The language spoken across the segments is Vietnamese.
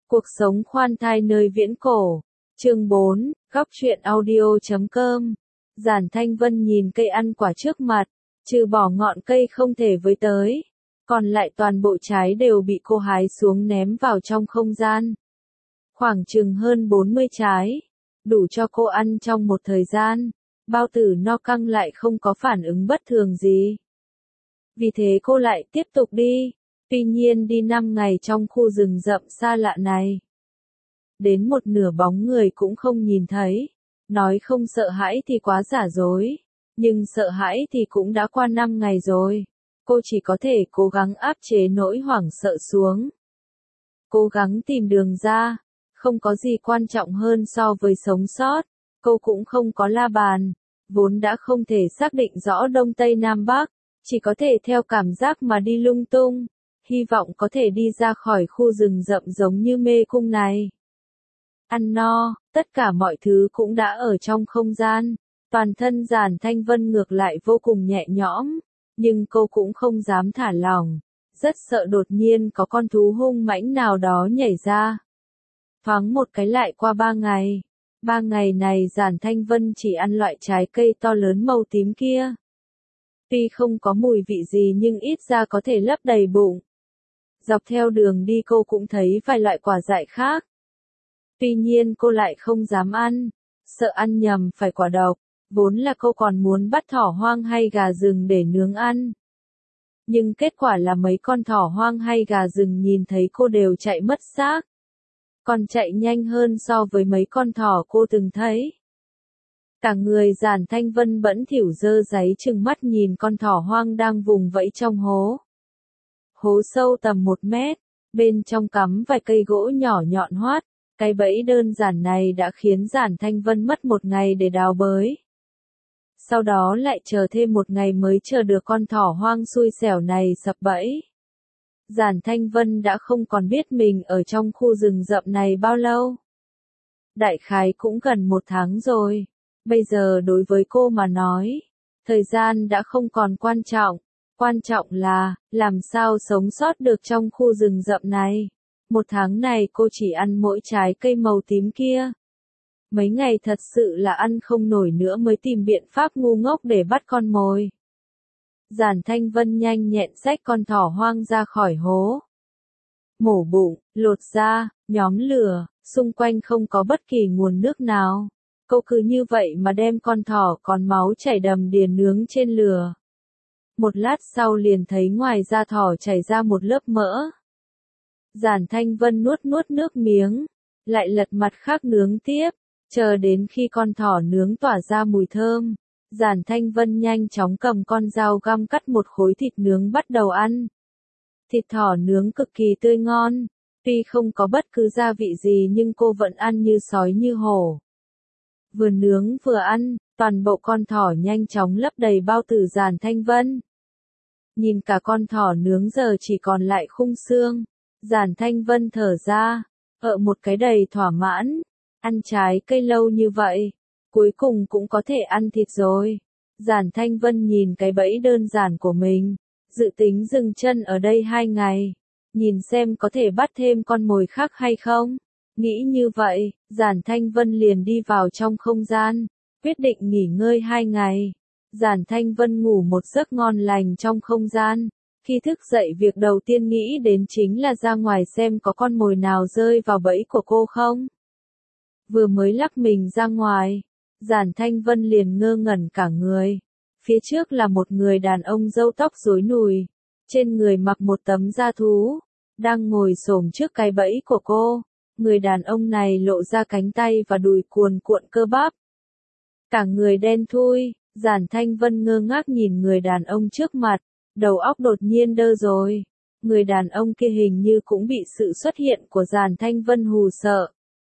Cuộc sống khoan thai nơi viễn cổ. Chương 4, góc truyện audio.com. Giản Thanh Vân nhìn cây ăn quả trước mặt, trừ bỏ ngọn cây không thể với tới, còn lại toàn bộ trái đều bị cô hái xuống ném vào trong không gian. Khoảng chừng hơn 40 trái, đủ cho cô ăn trong một thời gian. Bao tử no căng lại không có phản ứng bất thường gì. Vì thế cô lại tiếp tục đi. Tuy nhiên đi 5 ngày trong khu rừng rậm xa lạ này. Đến một nửa bóng người cũng không nhìn thấy. Nói không sợ hãi thì quá giả dối. Nhưng sợ hãi thì cũng đã qua 5 ngày rồi. Cô chỉ có thể cố gắng áp chế nỗi hoảng sợ xuống. Cố gắng tìm đường ra. Không có gì quan trọng hơn so với sống sót. Cô cũng không có la bàn. Vốn đã không thể xác định rõ Đông Tây Nam Bắc. Chỉ có thể theo cảm giác mà đi lung tung. Hy vọng có thể đi ra khỏi khu rừng rậm giống như mê cung này. Ăn no, tất cả mọi thứ cũng đã ở trong không gian. Toàn thân Giản Thanh Vân ngược lại vô cùng nhẹ nhõm. Nhưng cô cũng không dám thả lỏng. Rất sợ đột nhiên có con thú hung mãnh nào đó nhảy ra. Thoáng một cái lại qua 3 ngày. 3 ngày này Giản Thanh Vân chỉ ăn loại trái cây to lớn màu tím kia. Tuy không có mùi vị gì nhưng ít ra có thể lấp đầy bụng. Dọc theo đường đi cô cũng thấy vài loại quả dại khác. Tuy nhiên cô lại không dám ăn, sợ ăn nhầm phải quả độc, vốn là cô còn muốn bắt thỏ hoang hay gà rừng để nướng ăn. Nhưng kết quả là mấy con thỏ hoang hay gà rừng nhìn thấy cô đều chạy mất xác. Còn chạy nhanh hơn so với mấy con thỏ cô từng thấy. Cả người Giản Thanh Vân bẫn thỉu dơ dáy trừng mắt nhìn con thỏ hoang đang vùng vẫy trong hố. Hố sâu tầm 1 mét, bên trong cắm vài cây gỗ nhỏ nhọn hoắt, cái bẫy đơn giản này đã khiến Giản Thanh Vân mất 1 ngày để đào bới. Sau đó lại chờ thêm 1 ngày mới chờ được con thỏ hoang xui xẻo này sập bẫy. Giản Thanh Vân đã không còn biết mình ở trong khu rừng rậm này bao lâu. Đại khái cũng gần 1 tháng rồi. Bây giờ đối với cô mà nói, thời gian đã không còn quan trọng. Quan trọng là, làm sao sống sót được trong khu rừng rậm này. 1 tháng này cô chỉ ăn mỗi trái cây màu tím kia. Mấy ngày thật sự là ăn không nổi nữa mới tìm biện pháp ngu ngốc để bắt con mồi. Giản Thanh Vân nhanh nhẹn xách con thỏ hoang ra khỏi hố. Mổ bụng, lột da, nhóm lửa, xung quanh không có bất kỳ nguồn nước nào. Cô cứ như vậy mà đem con thỏ còn máu chảy đầm đìa nướng trên lửa. Một lát sau liền thấy ngoài da thỏ chảy ra một lớp mỡ. Giản Thanh Vân nuốt nước miếng, lại lật mặt khác nướng tiếp, chờ đến khi con thỏ nướng tỏa ra mùi thơm. Giản Thanh Vân nhanh chóng cầm con dao găm cắt một khối thịt nướng bắt đầu ăn. Thịt thỏ nướng cực kỳ tươi ngon, tuy không có bất cứ gia vị gì nhưng cô vẫn ăn như sói như hổ. Vừa nướng vừa ăn, toàn bộ con thỏ nhanh chóng lấp đầy bao tử Giản Thanh Vân. Nhìn cả con thỏ nướng giờ chỉ còn lại khung xương, Giản Thanh Vân thở ra, một cái đầy thỏa mãn, ăn trái cây lâu như vậy, cuối cùng cũng có thể ăn thịt rồi. Giản Thanh Vân nhìn cái bẫy đơn giản của mình, dự tính dừng chân ở đây 2 ngày, nhìn xem có thể bắt thêm con mồi khác hay không. Nghĩ như vậy, Giản Thanh Vân liền đi vào trong không gian, quyết định nghỉ ngơi 2 ngày. Giản Thanh Vân ngủ một giấc ngon lành trong không gian. Khi thức dậy việc đầu tiên nghĩ đến chính là ra ngoài xem có con mồi nào rơi vào bẫy của cô không. Vừa mới lắc mình ra ngoài, Giản Thanh Vân liền ngơ ngẩn cả người. Phía trước là một người đàn ông râu tóc rối nùi, trên người mặc một tấm da thú, đang ngồi xổm trước cái bẫy của cô. Người đàn ông này lộ ra cánh tay và đùi cuồn cuộn cơ bắp. Cả người đen thui, Giản Thanh Vân ngơ ngác nhìn người đàn ông trước mặt, đầu óc đột nhiên đơ rồi. Người đàn ông kia hình như cũng bị sự xuất hiện của Giản Thanh Vân hù sợ.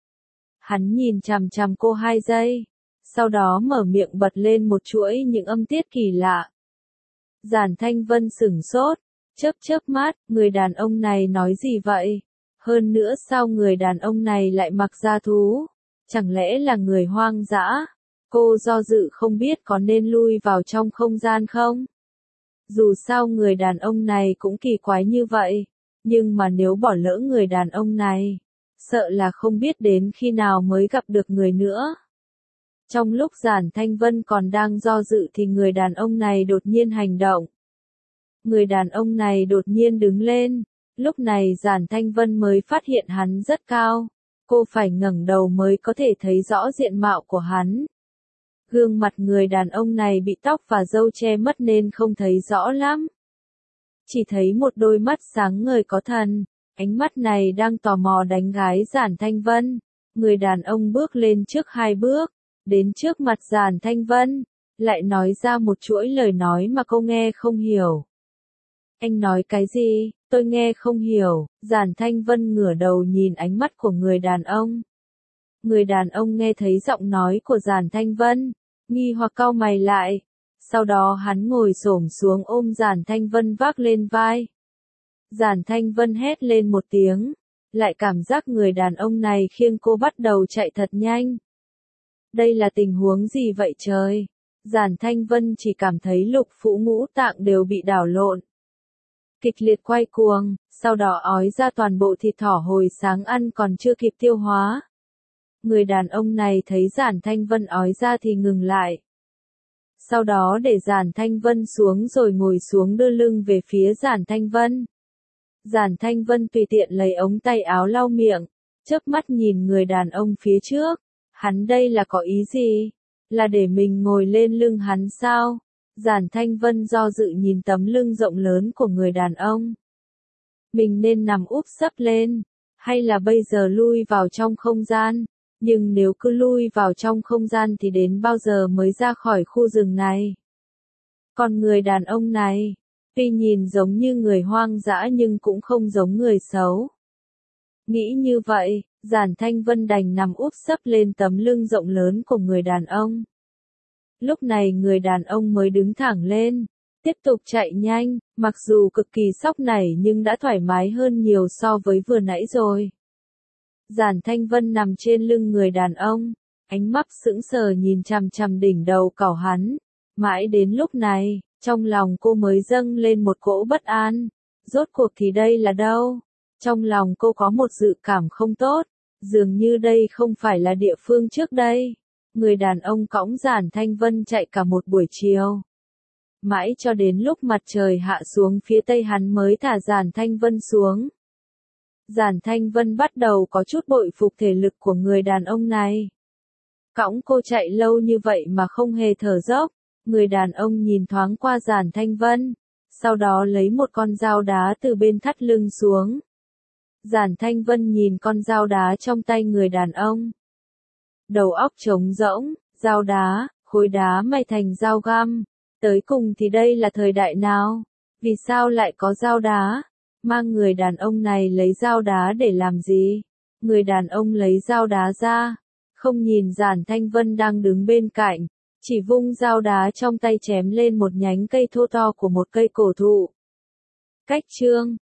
Hắn nhìn chằm chằm cô 2 giây, sau đó mở miệng bật lên một chuỗi những âm tiết kỳ lạ. Giản Thanh Vân sửng sốt, chớp mắt, người đàn ông này nói gì vậy? Hơn nữa sao người đàn ông này lại mặc da thú? Chẳng lẽ là người hoang dã? Cô do dự không biết có nên lui vào trong không gian không? Dù sao người đàn ông này cũng kỳ quái như vậy, nhưng mà nếu bỏ lỡ người đàn ông này, sợ là không biết đến khi nào mới gặp được người nữa. Trong lúc Giản Thanh Vân còn đang do dự thì người đàn ông này đột nhiên hành động. Người đàn ông này đột nhiên đứng lên, lúc này Giản Thanh Vân mới phát hiện hắn rất cao, cô phải ngẩng đầu mới có thể thấy rõ diện mạo của hắn. Gương mặt người đàn ông này bị tóc và râu che mất nên không thấy rõ lắm. Chỉ thấy một đôi mắt sáng ngời có thần, ánh mắt này đang tò mò đánh gái Giản Thanh Vân. Người đàn ông bước lên trước 2 bước, đến trước mặt Giản Thanh Vân, lại nói ra một chuỗi lời nói mà cô nghe không hiểu. Anh nói cái gì? Tôi nghe không hiểu. Giản Thanh Vân ngửa đầu nhìn ánh mắt của người đàn ông. Người đàn ông nghe thấy giọng nói của Giản Thanh Vân, nghi hoặc cau mày lại. Sau đó hắn ngồi xổm xuống ôm Giản Thanh Vân vác lên vai. Giản Thanh Vân hét lên một tiếng, lại cảm giác người đàn ông này khiêng cô bắt đầu chạy thật nhanh. Đây là tình huống gì vậy trời? Giản Thanh Vân chỉ cảm thấy lục phủ ngũ tạng đều bị đảo lộn. Kịch liệt quay cuồng, sau đó ói ra toàn bộ thịt thỏ hồi sáng ăn còn chưa kịp tiêu hóa. Người đàn ông này thấy Giản Thanh Vân ói ra thì ngừng lại. Sau đó để Giản Thanh Vân xuống rồi ngồi xuống đưa lưng về phía Giản Thanh Vân. Giản Thanh Vân tùy tiện lấy ống tay áo lau miệng, chớp mắt nhìn người đàn ông phía trước. Hắn đây là có ý gì? Là để mình ngồi lên lưng hắn sao? Giản Thanh Vân do dự nhìn tấm lưng rộng lớn của người đàn ông. Mình nên nằm úp sấp lên, hay là bây giờ lui vào trong không gian? Nhưng nếu cứ lui vào trong không gian thì đến bao giờ mới ra khỏi khu rừng này? Còn người đàn ông này, tuy nhìn giống như người hoang dã nhưng cũng không giống người xấu. Nghĩ như vậy, Giản Thanh Vân đành nằm úp sấp lên tấm lưng rộng lớn của người đàn ông. Lúc này người đàn ông mới đứng thẳng lên, tiếp tục chạy nhanh, mặc dù cực kỳ sóc nảy nhưng đã thoải mái hơn nhiều so với vừa nãy rồi. Giản Thanh Vân nằm trên lưng người đàn ông, ánh mắt sững sờ nhìn chằm chằm đỉnh đầu cẩu hắn. Mãi đến lúc này, trong lòng cô mới dâng lên một cỗ bất an. Rốt cuộc thì đây là đâu? Trong lòng cô có một dự cảm không tốt, dường như đây không phải là địa phương trước đây. Người đàn ông cõng Giản Thanh Vân chạy cả một buổi chiều. Mãi cho đến lúc mặt trời hạ xuống phía tây hắn mới thả Giản Thanh Vân xuống. Giản Thanh Vân bắt đầu có chút bội phục thể lực của người đàn ông này. Cõng cô chạy lâu như vậy mà không hề thở dốc. Người đàn ông nhìn thoáng qua Giản Thanh Vân, sau đó lấy một con dao đá từ bên thắt lưng xuống. Giản Thanh Vân nhìn con dao đá trong tay người đàn ông. Đầu óc trống rỗng, dao đá, khối đá may thành dao găm. Tới cùng thì đây là thời đại nào? Vì sao lại có dao đá? Mang người đàn ông này lấy dao đá để làm gì? Người đàn ông lấy dao đá ra, không nhìn Giản Thanh Vân đang đứng bên cạnh, chỉ vung dao đá trong tay chém lên một nhánh cây thô to của một cây cổ thụ. Cách chương